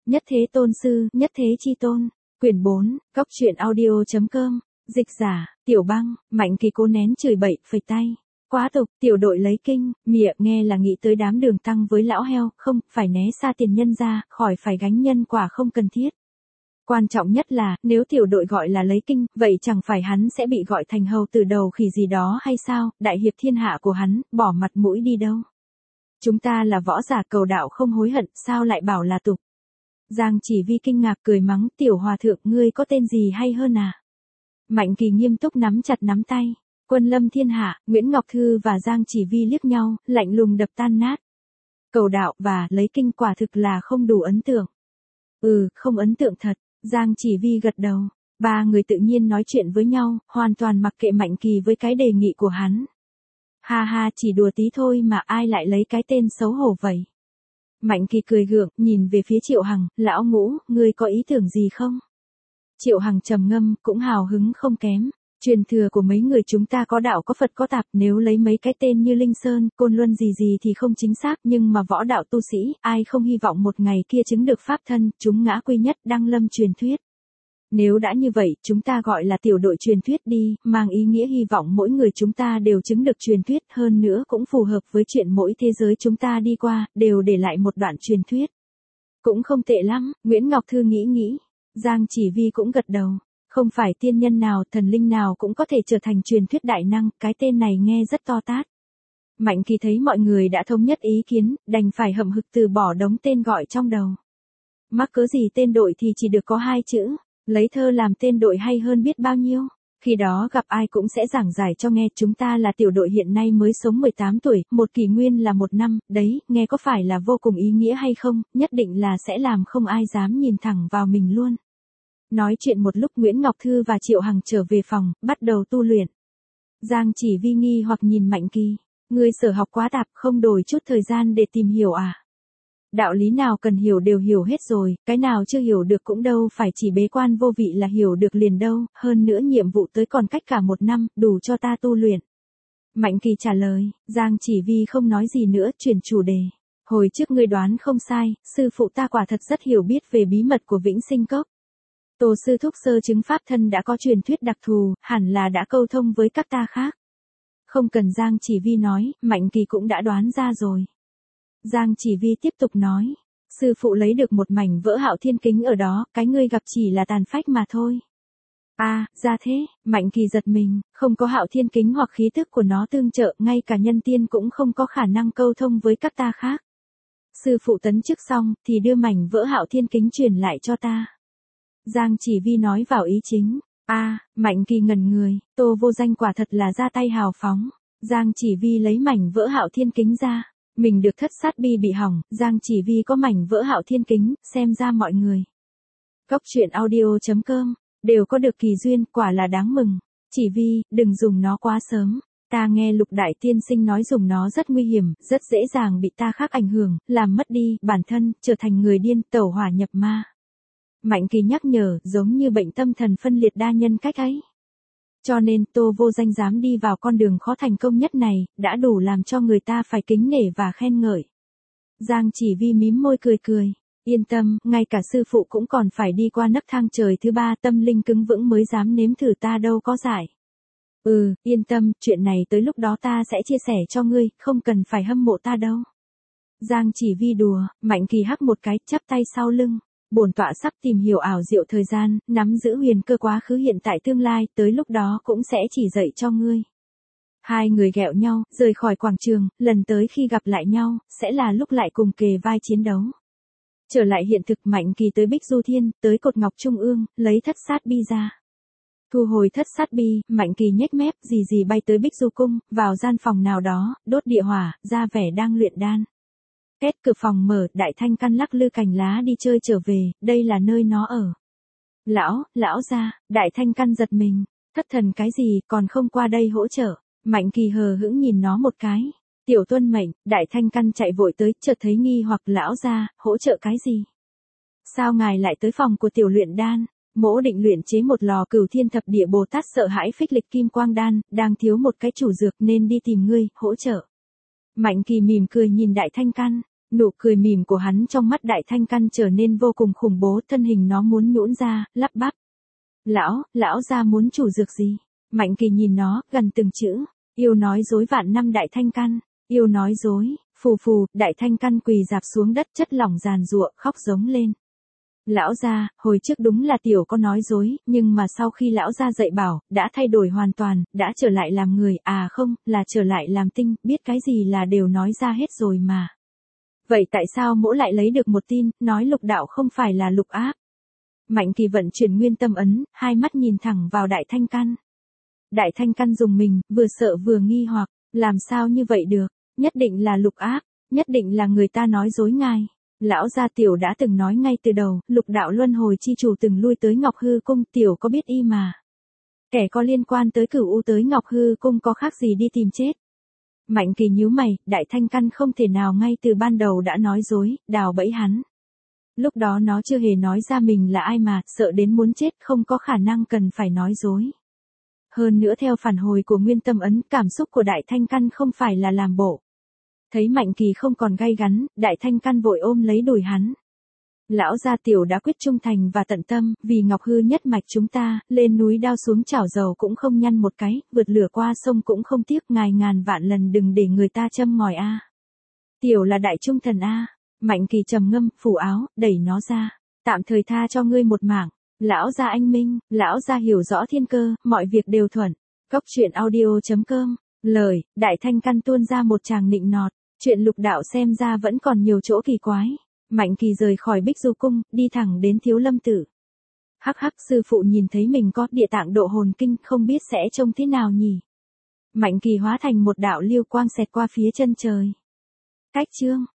Nhất thế tôn sư, nhất thế chi tôn. Quyển 4, Cóc truyện audio.com. Dịch giả, Tiểu Băng. Mạnh Kỳ cố nén chửi bậy, phẩy tay. Quá tục, tiểu đội lấy kinh, miệng nghe là nghĩ tới đám đường tăng với lão heo, không, phải né xa tiền nhân ra, khỏi phải gánh nhân quả không cần thiết. Quan trọng nhất là, nếu tiểu đội gọi là lấy kinh, vậy chẳng phải hắn sẽ bị gọi thành hầu từ đầu khỉ gì đó hay sao, đại hiệp thiên hạ của hắn, bỏ mặt mũi đi đâu. Chúng ta là võ giả cầu đạo không hối hận, sao lại bảo là tục. Giang Chỉ Vi kinh ngạc cười mắng, tiểu hòa thượng ngươi có tên gì hay hơn à? Mạnh Kỳ nghiêm túc nắm chặt nắm tay. Quân lâm thiên hạ, Nguyễn Ngọc Thư và Giang Chỉ Vi liếc nhau, lạnh lùng đập tan nát. Cầu đạo và lấy kinh quả thực là không đủ ấn tượng. Không ấn tượng thật, Giang Chỉ Vi gật đầu. Ba người tự nhiên nói chuyện với nhau, hoàn toàn mặc kệ Mạnh Kỳ với cái đề nghị của hắn. Ha ha, chỉ đùa tí thôi mà ai lại lấy cái tên xấu hổ vậy? Mạnh Kỳ cười gượng, nhìn về phía Triệu Hằng, lão Ngũ, ngươi có ý tưởng gì không? Triệu Hằng trầm ngâm, cũng hào hứng không kém. Truyền thừa của mấy người chúng ta có đạo có Phật có tạp, nếu lấy mấy cái tên như Linh Sơn, Côn Luân gì gì thì không chính xác, nhưng mà võ đạo tu sĩ, ai không hy vọng một ngày kia chứng được pháp thân, chúng ngã quy nhất đăng lâm truyền thuyết. Nếu đã như vậy, chúng ta gọi là tiểu đội truyền thuyết đi, mang ý nghĩa hy vọng mỗi người chúng ta đều chứng được truyền thuyết, hơn nữa cũng phù hợp với chuyện mỗi thế giới chúng ta đi qua, đều để lại một đoạn truyền thuyết. Cũng không tệ lắm, Nguyễn Ngọc Thư nghĩ. Giang Chỉ Vi cũng gật đầu. Không phải tiên nhân nào, thần linh nào cũng có thể trở thành truyền thuyết đại năng, cái tên này nghe rất to tát. Mạnh Kỳ thấy mọi người đã thống nhất ý kiến, đành phải hậm hực từ bỏ đống tên gọi trong đầu. Mắc cớ gì tên đội thì chỉ được có 2 chữ, lấy thơ làm tên đội hay hơn biết bao nhiêu. Khi đó gặp ai cũng sẽ giảng giải cho nghe, chúng ta là tiểu đội hiện nay mới sống 18 tuổi, một kỷ nguyên là 1 năm, đấy, nghe có phải là vô cùng ý nghĩa hay không, nhất định là sẽ làm không ai dám nhìn thẳng vào mình luôn. Nói chuyện một lúc Nguyễn Ngọc Thư và Triệu Hằng trở về phòng, bắt đầu tu luyện. Giang Chỉ Vi nghi hoặc nhìn Mạnh Kỳ, ngươi sở học quá tạp, không đổi chút thời gian để tìm hiểu à? Đạo lý nào cần hiểu đều hiểu hết rồi, cái nào chưa hiểu được cũng đâu phải chỉ bế quan vô vị là hiểu được liền đâu, hơn nữa nhiệm vụ tới còn cách cả 1 năm, đủ cho ta tu luyện. Mạnh Kỳ trả lời, Giang Chỉ Vi không nói gì nữa, chuyển chủ đề. Hồi trước ngươi đoán không sai, sư phụ ta quả thật rất hiểu biết về bí mật của Vĩnh Sinh Cốc. Tổ sư thúc sơ chứng pháp thân đã có truyền thuyết đặc thù, hẳn là đã câu thông với các ta khác. Không cần Giang Chỉ Vi nói, Mạnh Kỳ cũng đã đoán ra rồi. Giang Chỉ Vi tiếp tục nói, sư phụ lấy được một mảnh vỡ Hạo Thiên Kính ở đó, cái ngươi gặp chỉ là tàn phách mà thôi. Ra thế, Mạnh Kỳ giật mình, không có Hạo Thiên Kính hoặc khí tức của nó tương trợ, ngay cả nhân tiên cũng không có khả năng câu thông với các ta khác. Sư phụ tấn chức xong, thì đưa mảnh vỡ Hạo Thiên Kính truyền lại cho ta. Giang Chỉ Vi nói vào ý chính. Mạnh Kỳ ngẩn người, Tô Vô Danh quả thật là ra tay hào phóng. Giang Chỉ Vi lấy mảnh vỡ Hạo Thiên Kính ra. Mình được thất sát bi bị hỏng, Giang Chỉ Vi có mảnh vỡ Hạo Thiên Kính, xem ra mọi người. Cóc truyện audio.com, đều có được kỳ duyên, quả là đáng mừng. Chỉ Vi, đừng dùng nó quá sớm. Ta nghe Lục Đại Tiên Sinh nói dùng nó rất nguy hiểm, rất dễ dàng bị ta khác ảnh hưởng, làm mất đi bản thân, trở thành người điên, tẩu hỏa nhập ma. Mạnh Kỳ nhắc nhở, giống như bệnh tâm thần phân liệt đa nhân cách ấy. Cho nên Tô Vô Danh dám đi vào con đường khó thành công nhất này, đã đủ làm cho người ta phải kính nể và khen ngợi. Giang Chỉ Vi mím môi cười. Yên tâm, ngay cả sư phụ cũng còn phải đi qua nấc thang trời thứ 3, tâm linh cứng vững mới dám nếm thử, ta đâu có giải. Yên tâm, chuyện này tới lúc đó ta sẽ chia sẻ cho ngươi, không cần phải hâm mộ ta đâu. Giang Chỉ Vi đùa, Mạnh Kỳ hắc một cái, chắp tay sau lưng. Bổn tọa sắp tìm hiểu ảo diệu thời gian, nắm giữ huyền cơ quá khứ hiện tại tương lai, tới lúc đó cũng sẽ chỉ dạy cho ngươi. Hai người ghẹo nhau, rời khỏi quảng trường, lần tới khi gặp lại nhau, sẽ là lúc lại cùng kề vai chiến đấu. Trở lại hiện thực, Mạnh Kỳ tới Bích Du Thiên, tới cột ngọc trung ương, lấy thất sát bi ra. Thu hồi thất sát bi, Mạnh Kỳ nhếch mép, gì bay tới Bích Du Cung, vào gian phòng nào đó, đốt địa hỏa, ra vẻ đang luyện đan. Két cửa phòng mở, Đại Thanh Căn lắc lư cành lá đi chơi trở về, đây là nơi nó ở. Lão gia, Đại Thanh Căn giật mình, thất thần cái gì, còn không qua đây hỗ trợ. Mạnh Kỳ hờ hững nhìn nó một cái. Tiểu tuân mệnh, Đại Thanh Căn chạy vội tới, chợt thấy nghi hoặc, lão gia, hỗ trợ cái gì? Sao ngài lại tới phòng của tiểu luyện đan? Mỗ định luyện chế một lò Cửu Thiên Thập Địa Bồ Tát Sợ Hãi Phích Lịch Kim Quang Đan, đang thiếu một cái chủ dược nên đi tìm ngươi, hỗ trợ. Mạnh Kỳ mỉm cười nhìn Đại Thanh Căn. Nụ cười mỉm của hắn trong mắt Đại Thanh Căn trở nên vô cùng khủng bố, thân hình nó muốn nhũn ra, lắp bắp. Lão gia muốn chủ dược gì? Mạnh Kỳ nhìn nó, gần từng chữ. Yêu nói dối vạn năm Đại Thanh Căn. Yêu nói dối, phù phù, Đại Thanh Căn quỳ dạp xuống đất chất lỏng giàn giụa, khóc giống lên. Lão gia, hồi trước đúng là tiểu có nói dối, nhưng mà sau khi lão gia dạy bảo, đã thay đổi hoàn toàn, đã trở lại làm người, à không, là trở lại làm tinh, biết cái gì là đều nói ra hết rồi mà. Vậy tại sao mỗ lại lấy được một tin, nói Lục đạo không phải là Lục áp? Mạnh Kỳ vận chuyển nguyên tâm ấn, hai mắt nhìn thẳng vào Đại Thanh Căn. Đại Thanh Căn dùng mình, vừa sợ vừa nghi hoặc, làm sao như vậy được, nhất định là Lục áp, nhất định là người ta nói dối ngài. Lão gia tiểu đã từng nói ngay từ đầu, Lục đạo luân hồi chi chủ từng lui tới Ngọc Hư Cung, tiểu có biết y mà. Kẻ có liên quan tới Cửu U tới Ngọc Hư Cung có khác gì đi tìm chết. Mạnh Kỳ nhíu mày, Đại Thanh Căn không thể nào ngay từ ban đầu đã nói dối, đào bẫy hắn. Lúc đó nó chưa hề nói ra mình là ai mà, sợ đến muốn chết, không có khả năng cần phải nói dối. Hơn nữa theo phản hồi của nguyên tâm ấn, cảm xúc của Đại Thanh Căn không phải là làm bộ. Thấy Mạnh Kỳ không còn gay gắn, Đại Thanh Căn vội ôm lấy đùi hắn. Lão gia tiểu đã quyết trung thành và tận tâm, vì Ngọc Hư nhất mạch chúng ta, lên núi đao xuống chảo dầu cũng không nhăn một cái, vượt lửa qua sông cũng không tiếc, ngài ngàn vạn lần đừng để người ta châm ngòi a. Tiểu là đại trung thần a. Mạnh Kỳ trầm ngâm, phủ áo, đẩy nó ra. Tạm thời tha cho ngươi một mảng. Lão gia anh minh, lão gia hiểu rõ thiên cơ, mọi việc đều thuận. Cốc truyện audio.com. Lời, Đại Thanh Căn tuôn ra một tràng nịnh nọt. Chuyện Lục đạo xem ra vẫn còn nhiều chỗ kỳ quái. Mạnh Kỳ rời khỏi Bích Du Cung, đi thẳng đến Thiếu Lâm Tự. Hắc hắc, sư phụ nhìn thấy mình có địa tạng độ hồn kinh, không biết sẽ trông thế nào nhỉ. Mạnh Kỳ hóa thành một đạo lưu quang xẹt qua phía chân trời. Cách chương.